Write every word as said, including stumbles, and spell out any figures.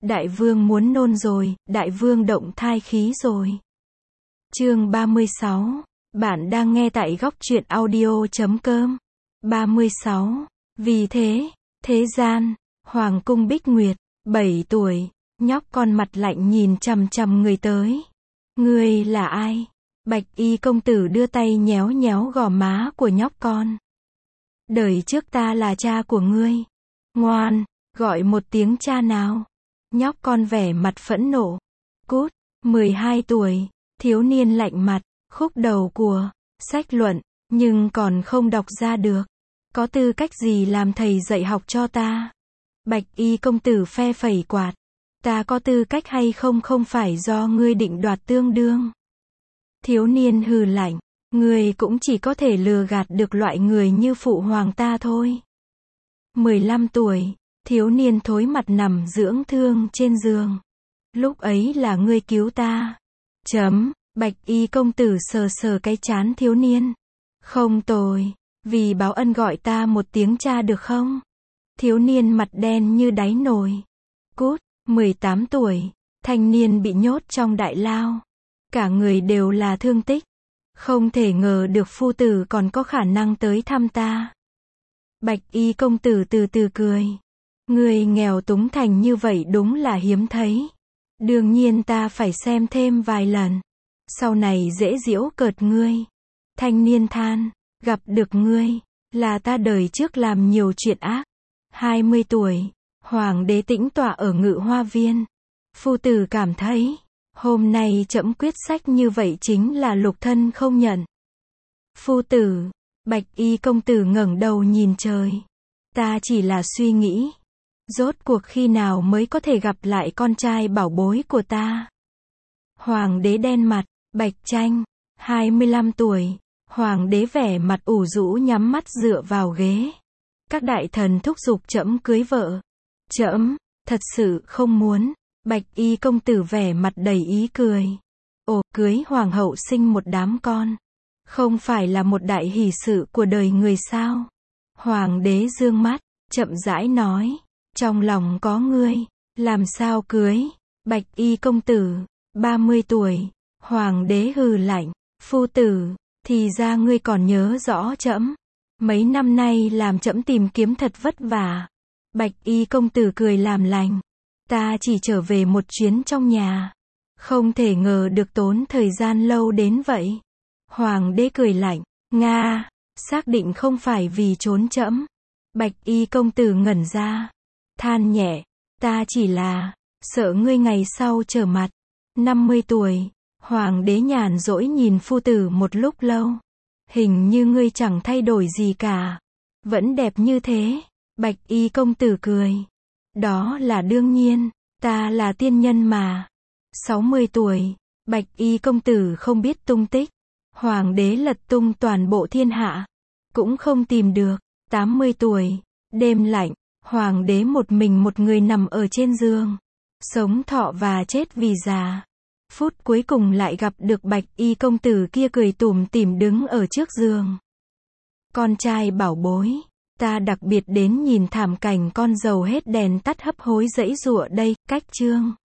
Đại vương muốn nôn rồi, đại vương động thai khí rồi. Chương ba mươi sáu. Bạn đang nghe tại góc truyện audio chấm com. ba mươi sáu. Vì thế, thế gian, Hoàng cung Bích Nguyệt, bảy tuổi, nhóc con mặt lạnh nhìn chằm chằm người tới. Ngươi là ai? Bạch y công tử đưa tay nhéo nhéo gò má của nhóc con. Đời trước ta là cha của ngươi. Ngoan, gọi một tiếng cha nào. Nhóc con vẻ mặt phẫn nộ. Cút, mười hai tuổi, thiếu niên lạnh mặt, khúc đầu của sách luận, nhưng còn không đọc ra được. Có tư cách gì làm thầy dạy học cho ta? Bạch y công tử phe phẩy quạt. Ta có tư cách hay không không phải do ngươi định đoạt tương đương. Thiếu niên hừ lạnh. Ngươi cũng chỉ có thể lừa gạt được loại người như phụ hoàng ta thôi. mười lăm tuổi, thiếu niên thối mặt nằm dưỡng thương trên giường. Lúc ấy là ngươi cứu ta. Chấm, bạch y công tử sờ sờ cái trán thiếu niên. Không tồi, vì báo ân gọi ta một tiếng cha được không? Thiếu niên mặt đen như đáy nồi. Cút, mười tám tuổi, thanh niên bị nhốt trong đại lao. Cả người đều là thương tích. Không thể ngờ được phu tử còn có khả năng tới thăm ta. Bạch y công tử từ từ cười. Người nghèo túng thành như vậy đúng là hiếm thấy. Đương nhiên ta phải xem thêm vài lần. Sau này dễ giễu cợt ngươi. Thanh niên than, gặp được ngươi, là ta đời trước làm nhiều chuyện ác. hai mươi tuổi, hoàng đế tĩnh tọa ở Ngự Hoa Viên. Phu tử cảm thấy, hôm nay trẫm quyết sách như vậy chính là lục thân không nhận. Phu tử, bạch y công tử ngẩng đầu nhìn trời. Ta chỉ là suy nghĩ. Rốt cuộc khi nào mới có thể gặp lại con trai bảo bối của ta? Hoàng đế đen mặt, Bạch Tranh, hai mươi lăm tuổi. Hoàng đế vẻ mặt ủ rũ nhắm mắt dựa vào ghế. Các đại thần thúc giục trẫm cưới vợ. Trẫm, thật sự không muốn. Bạch y công tử vẻ mặt đầy ý cười. Ồ, cưới hoàng hậu sinh một đám con. Không phải là một đại hỷ sự của đời người sao? Hoàng đế dương mắt, chậm rãi nói. Trong lòng có ngươi, làm sao cưới? Bạch y công tử, ba mươi tuổi. Hoàng đế hừ lạnh. Phu tử, thì ra ngươi còn nhớ rõ trẫm. Mấy năm nay làm trẫm tìm kiếm thật vất vả. Bạch y công tử cười làm lành. Ta chỉ trở về một chuyến trong nhà. Không thể ngờ được tốn thời gian lâu đến vậy. Hoàng đế cười lạnh. Nga, xác định không phải vì trốn trẫm. Bạch y công tử ngẩn ra. Than nhẹ. Ta chỉ là, sợ ngươi ngày sau trở mặt. năm mươi tuổi. Hoàng đế nhàn rỗi nhìn phu tử một lúc lâu. Hình như ngươi chẳng thay đổi gì cả. Vẫn đẹp như thế. Bạch y công tử cười. Đó là đương nhiên. Ta là tiên nhân mà. sáu mươi tuổi. Bạch y công tử không biết tung tích. Hoàng đế lật tung toàn bộ thiên hạ. Cũng không tìm được. tám mươi tuổi. Đêm lạnh. Hoàng đế một mình một người nằm ở trên giường. Sống thọ và chết vì già. Phút cuối cùng lại gặp được bạch y công tử kia cười tủm tỉm đứng ở trước giường. Con trai bảo bối. Ta đặc biệt đến nhìn thảm cảnh con dâu hết đèn tắt hấp hối giãy giụa đây, cách chương.